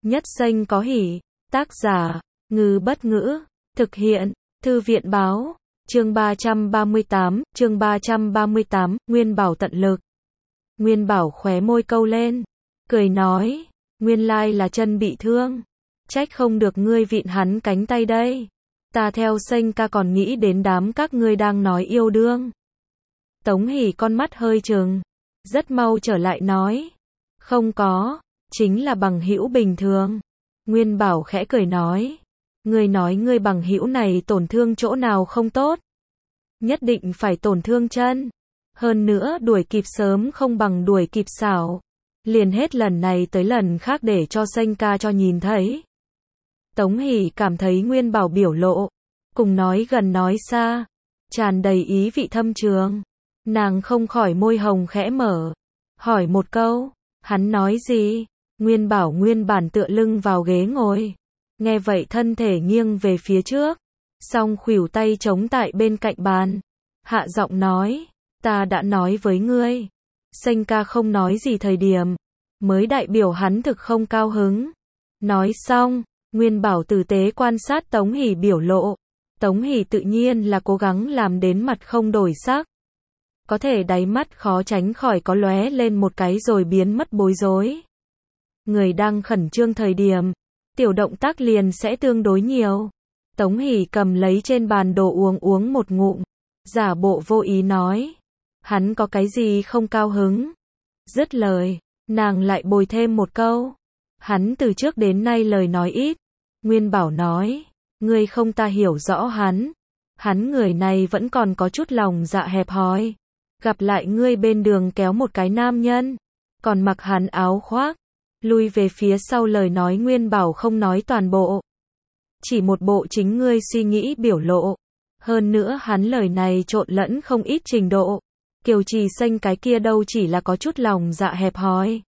Nhất xanh có hỉ. Tác giả, Ngư Bất Ngữ. Thực hiện, Thư viện Báo. Chương 338, Nguyên Bảo tận lực. Nguyên Bảo khóe môi câu lên, cười nói, nguyên lai là chân bị thương. Trách không được ngươi vịn hắn cánh tay đây. Ta theo xanh ca còn nghĩ đến đám các ngươi đang nói yêu đương. Tống Hỷ con mắt hơi trừng, rất mau trở lại nói, không có, chính là bằng hữu bình thường. Nguyên Bảo khẽ cười nói, ngươi nói ngươi bằng hữu này tổn thương chỗ nào không tốt? Nhất định phải tổn thương chân. Hơn nữa đuổi kịp sớm không bằng đuổi kịp xảo. Liền hết lần này tới lần khác để cho xanh ca cho nhìn thấy. Tống Hỷ cảm thấy Nguyên Bảo biểu lộ, cùng nói gần nói xa, tràn đầy ý vị thâm trường. Nàng không khỏi môi hồng khẽ mở, hỏi một câu, hắn nói gì? Nguyên Bảo nguyên bản tựa lưng vào ghế ngồi, nghe vậy thân thể nghiêng về phía trước, song khuỷu tay chống tại bên cạnh bàn, hạ giọng nói, ta đã nói với ngươi. Xanh ca không nói gì thời điểm, mới đại biểu hắn thực không cao hứng. Nói xong, Nguyên Bảo tử tế quan sát Tống Hỷ biểu lộ. Tống Hỷ tự nhiên là cố gắng làm đến mặt không đổi sắc. Có thể đáy mắt khó tránh khỏi có lóe lên một cái rồi biến mất bối rối. Người đang khẩn trương thời điểm, tiểu động tác liền sẽ tương đối nhiều. Tống Hỷ cầm lấy trên bàn đồ uống một ngụm, giả bộ vô ý nói, hắn có cái gì không cao hứng? Dứt lời, nàng lại bồi thêm một câu, hắn từ trước đến nay lời nói ít. Nguyên Bảo nói, ngươi không ta hiểu rõ hắn người này vẫn còn có chút lòng dạ hẹp hòi. Gặp lại ngươi bên đường kéo một cái nam nhân, còn mặc hắn áo khoác, lui về phía sau lời nói Nguyên Bảo không nói toàn bộ. Chỉ một bộ chính ngươi suy nghĩ biểu lộ. Hơn nữa hắn lời này trộn lẫn không ít trình độ. Kiều Trì Xanh cái kia đâu chỉ là có chút lòng dạ hẹp hòi.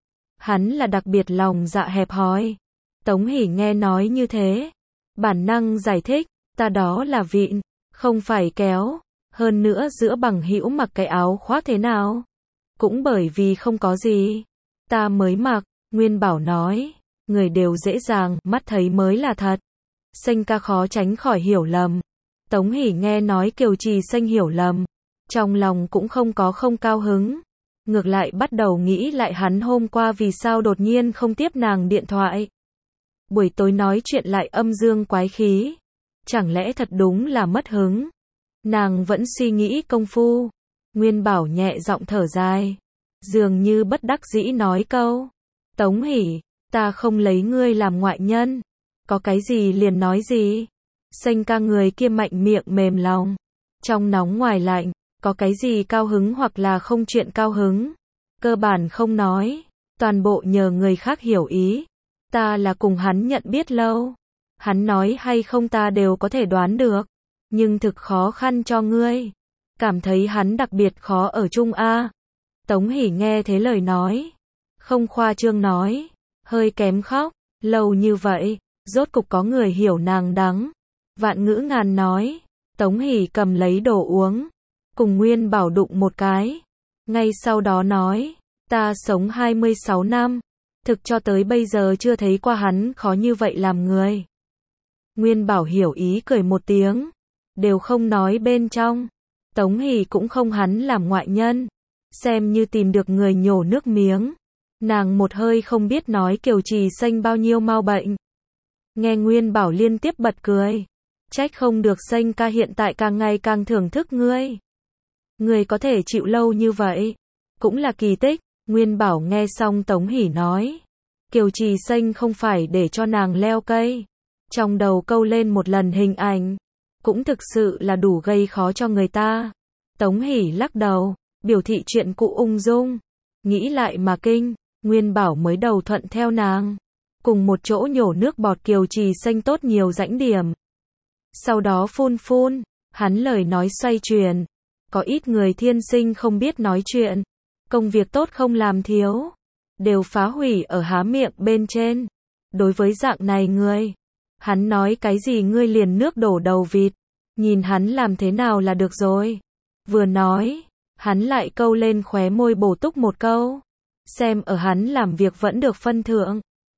Hắn là đặc biệt lòng dạ hẹp hòi. Tống Hỷ nghe nói như thế, bản năng giải thích, ta đó là vịn, không phải kéo. Hơn nữa giữa bằng hữu mặc cái áo khoác thế nào? Cũng bởi vì không có gì, ta mới mặc. Nguyên Bảo nói, người đều dễ dàng, mắt thấy mới là thật. Xanh ca khó tránh khỏi hiểu lầm. Tống Hỷ nghe nói Kiều Trì Xanh hiểu lầm, trong lòng cũng không cao hứng. Ngược lại bắt đầu nghĩ lại hắn hôm qua vì sao đột nhiên không tiếp nàng điện thoại. Buổi tối nói chuyện lại âm dương quái khí. Chẳng lẽ thật đúng là mất hứng? Nàng vẫn suy nghĩ công phu. Nguyên Bảo nhẹ giọng thở dài, dường như bất đắc dĩ nói câu, Tống Hỷ, ta không lấy ngươi làm ngoại nhân. Có cái gì liền nói gì. Xanh ca người kia mạnh miệng mềm lòng, trong nóng ngoài lạnh, có cái gì cao hứng hoặc là không chuyện cao hứng, cơ bản không nói, toàn bộ nhờ người khác hiểu ý. Ta là cùng hắn nhận biết lâu, hắn nói hay không ta đều có thể đoán được, nhưng thực khó khăn cho ngươi. Cảm thấy hắn đặc biệt khó ở chung a. Tống Hỷ nghe thế lời nói, không khoa trương nói, hơi kém khóc. Lâu như vậy, rốt cục có người hiểu nàng đắng. Vạn ngữ ngàn nói. Tống Hỷ cầm lấy đồ uống, cùng Nguyên Bảo đụng một cái. Ngay sau đó nói, ta sống 26 năm, thực cho tới bây giờ chưa thấy qua hắn khó như vậy làm người. Nguyên Bảo hiểu ý cười một tiếng, đều không nói bên trong. Tống Hỷ cũng không hắn làm ngoại nhân, xem như tìm được người nhổ nước miếng. Nàng một hơi không biết nói Kiều Trì Xanh bao nhiêu mau bệnh. Nghe Nguyên Bảo liên tiếp bật cười, trách không được Xanh ca hiện tại càng ngày càng thưởng thức ngươi. Ngươi có thể chịu lâu như vậy, cũng là kỳ tích. Nguyên Bảo nghe xong Tống Hỷ nói, Kiều Trì Xanh không phải để cho nàng leo cây. Trong đầu câu lên một lần hình ảnh, cũng thực sự là đủ gây khó cho người ta. Tống Hỷ lắc đầu, biểu thị chuyện cũ ung dung. Nghĩ lại mà kinh, Nguyên Bảo mới đầu thuận theo nàng, cùng một chỗ nhổ nước bọt Kiều Trì Xanh tốt nhiều rãnh điểm. Sau đó phun, hắn lời nói xoay chuyển. Có ít người thiên sinh không biết nói chuyện, công việc tốt không làm thiếu, đều phá hủy ở há miệng bên trên. Đối với dạng này người, hắn nói cái gì ngươi liền nước đổ đầu vịt, nhìn hắn làm thế nào là được rồi. Vừa nói, hắn lại câu lên khóe môi bổ túc một câu, xem ở hắn làm việc vẫn được phân thưởng.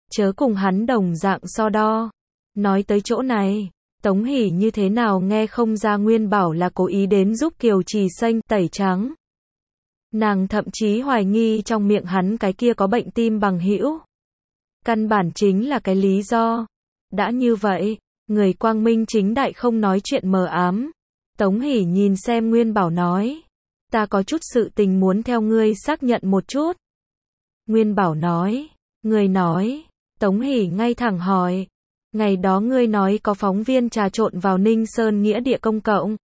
chớ cùng hắn đồng dạng so đo. Nói tới chỗ này, Tống Hỷ như thế nào nghe không ra Nguyên Bảo là cố ý đến giúp Kiều Trì Xanh tẩy trắng. Nàng thậm chí hoài nghi trong miệng hắn cái kia có bệnh tim bằng hữu. Căn bản chính là cái lý do. Đã như vậy, người quang minh chính đại không nói chuyện mờ ám. Tống Hỷ nhìn xem Nguyên Bảo nói. Ta có chút sự tình muốn theo ngươi xác nhận một chút. Nguyên Bảo nói. Ngươi nói. Tống Hỷ ngay thẳng hỏi. Ngày đó ngươi nói có phóng viên trà trộn vào Ninh Sơn nghĩa địa công cộng.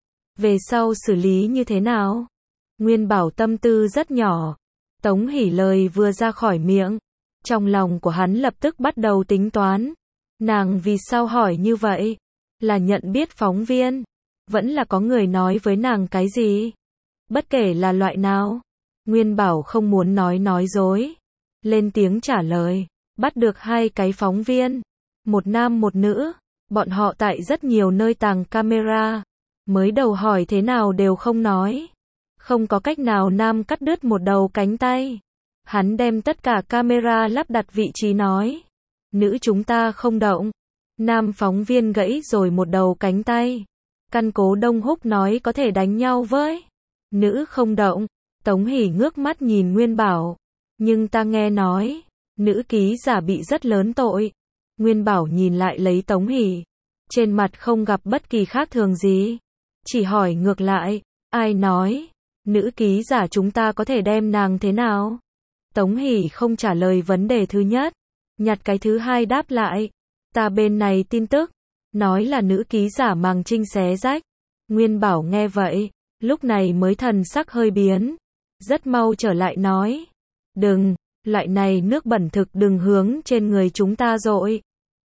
Về sau xử lý như thế nào? Nguyên Bảo tâm tư rất nhỏ. Tống Hỷ lời vừa ra khỏi miệng. Trong lòng của hắn lập tức bắt đầu tính toán. Nàng vì sao hỏi như vậy? Là nhận biết phóng viên? Vẫn là có người nói với nàng cái gì? Bất kể là loại nào. Nguyên Bảo không muốn nói dối. Lên tiếng trả lời. Bắt được 2 cái phóng viên. Một nam một nữ. Bọn họ tại rất nhiều nơi tàng camera. Mới đầu hỏi thế nào đều không nói. Không có cách nào nam cắt đứt một đầu cánh tay. Hắn đem tất cả camera lắp đặt vị trí nói. Nữ chúng ta không động. Nam phóng viên gãy rồi một đầu cánh tay. Căn cố Đông Húc nói có thể đánh nhau với. Nữ không động. Tống Hỷ ngước mắt nhìn Nguyên Bảo. Nhưng ta nghe nói. Nữ ký giả bị rất lớn tội. Nguyên Bảo nhìn lại lấy Tống Hỷ. Trên mặt không gặp bất kỳ khác thường gì. Chỉ hỏi ngược lại. Ai nói? Nữ ký giả chúng ta có thể đem nàng thế nào? Tống Hỷ không trả lời vấn đề thứ nhất. Nhặt cái thứ hai đáp lại. Ta bên này tin tức. Nói là nữ ký giả màng trinh xé rách. Nguyên Bảo nghe vậy. Lúc này mới thần sắc hơi biến. Rất mau trở lại nói. Đừng, loại này nước bẩn thực đừng hướng trên người chúng ta dội.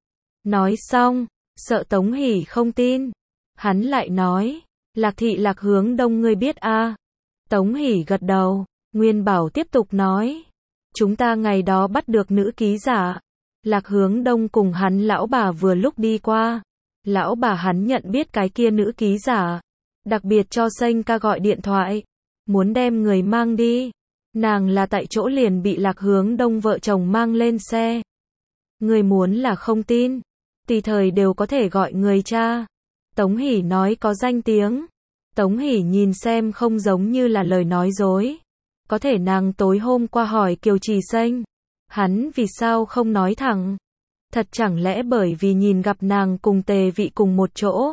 Nói xong, sợ Tống Hỷ không tin. Hắn lại nói. Lạc thị Lạc Hướng Đông ngươi biết a? Tống Hỷ gật đầu. Nguyên Bảo tiếp tục nói. Chúng ta ngày đó bắt được nữ ký giả. Lạc Hướng Đông cùng hắn lão bà vừa lúc đi qua. Lão bà hắn nhận biết cái kia nữ ký giả. Đặc biệt cho Xanh ca gọi điện thoại. Muốn đem người mang đi. Nàng là tại chỗ liền bị Lạc Hướng Đông vợ chồng mang lên xe. Người muốn là không tin. Tùy thời đều có thể gọi người cha. Tống Hỷ nói có danh tiếng. Tống Hỷ nhìn xem không giống như là lời nói dối. Có thể nàng tối hôm qua hỏi Kiều Trì Xanh. Hắn vì sao không nói thẳng? Thật chẳng lẽ bởi vì nhìn gặp nàng cùng Tề Vị cùng một chỗ?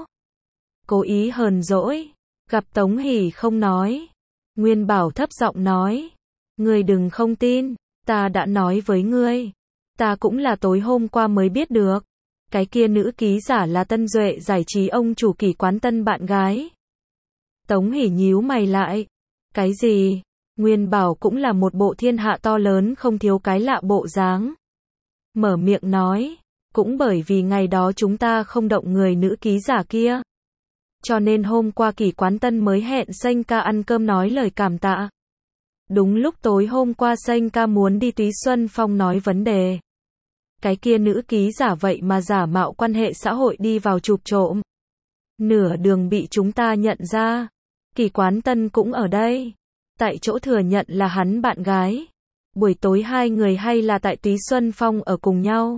Cố ý hờn dỗi. Gặp Tống Hỷ không nói. Nguyên Bảo thấp giọng nói. Ngươi đừng không tin. Ta đã nói với ngươi. Ta cũng là tối hôm qua mới biết được. Cái kia nữ ký giả là Tân Duệ giải trí ông chủ Kỷ Quán Tân bạn gái. Tống Hỷ nhíu mày lại. Cái gì? Nguyên Bảo cũng là một bộ thiên hạ to lớn không thiếu cái lạ bộ dáng. Mở miệng nói. Cũng bởi vì ngày đó chúng ta không động người nữ ký giả kia. Cho nên hôm qua Kỷ Quán Tân mới hẹn Xanh ca ăn cơm nói lời cảm tạ. Đúng lúc tối hôm qua Xanh ca muốn đi Túy Xuân Phong nói vấn đề. Cái kia nữ ký giả vậy mà giả mạo quan hệ xã hội đi vào chụp trộm. Nửa đường bị chúng ta nhận ra. Kỷ Quán Tân cũng ở đây. Tại chỗ thừa nhận là hắn bạn gái. Buổi tối 2 người hay là tại Túy Xuân Phong ở cùng nhau.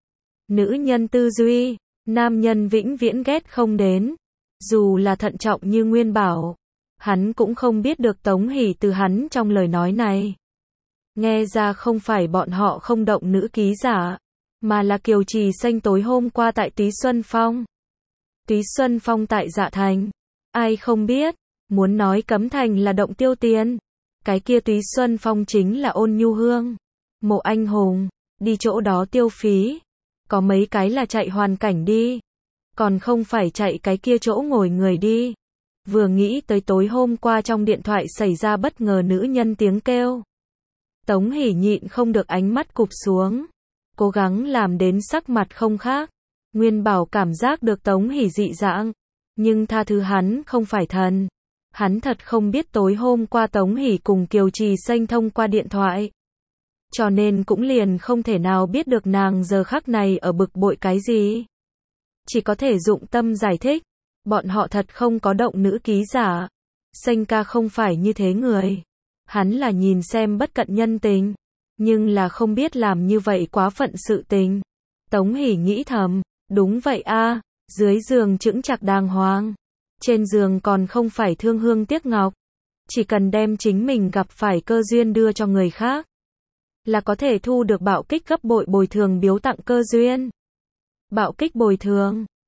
Nữ nhân tư duy, nam nhân vĩnh viễn ghét không đến. Dù là thận trọng như Nguyên Bảo. Hắn cũng không biết được Tống Hỷ từ hắn trong lời nói này. Nghe ra không phải bọn họ không động nữ ký giả. Mà là Kiều Trì Xanh tối hôm qua tại Túy Xuân Phong. Túy Xuân Phong tại Dạ Thành. Ai không biết. Muốn nói Cấm Thành là động tiêu tiền. Cái kia Túy Xuân Phong chính là Ôn Nhu Hương. Mộ Anh Hùng. Đi chỗ đó tiêu phí. Có mấy cái là chạy hoàn cảnh đi. Còn không phải chạy cái kia chỗ ngồi người đi. Vừa nghĩ tới tối hôm qua trong điện thoại xảy ra bất ngờ nữ nhân tiếng kêu. Tống Hỷ nhịn không được ánh mắt cụp xuống. Cố gắng làm đến sắc mặt không khác. Nguyên Bảo cảm giác được Tống Hỷ dị dạng. Nhưng tha thứ hắn không phải thần. Hắn thật không biết tối hôm qua Tống Hỷ cùng Kiều Trì Xanh thông qua điện thoại. Cho nên cũng liền không thể nào biết được nàng giờ khắc này ở bực bội cái gì. Chỉ có thể dụng tâm giải thích. Bọn họ thật không có động nữ ký giả. Xanh ca không phải như thế người. Hắn là nhìn xem bất cận nhân tình. Nhưng là không biết làm như vậy quá phận sự tình. Tống Hỷ nghĩ thầm, đúng vậy a, dưới giường chững chạc đàng hoàng. Trên giường còn không phải thương hương tiếc ngọc. Chỉ cần đem chính mình gặp phải cơ duyên đưa cho người khác, là có thể thu được bạo kích gấp bội bồi thường biếu tặng cơ duyên. Bạo kích bồi thường.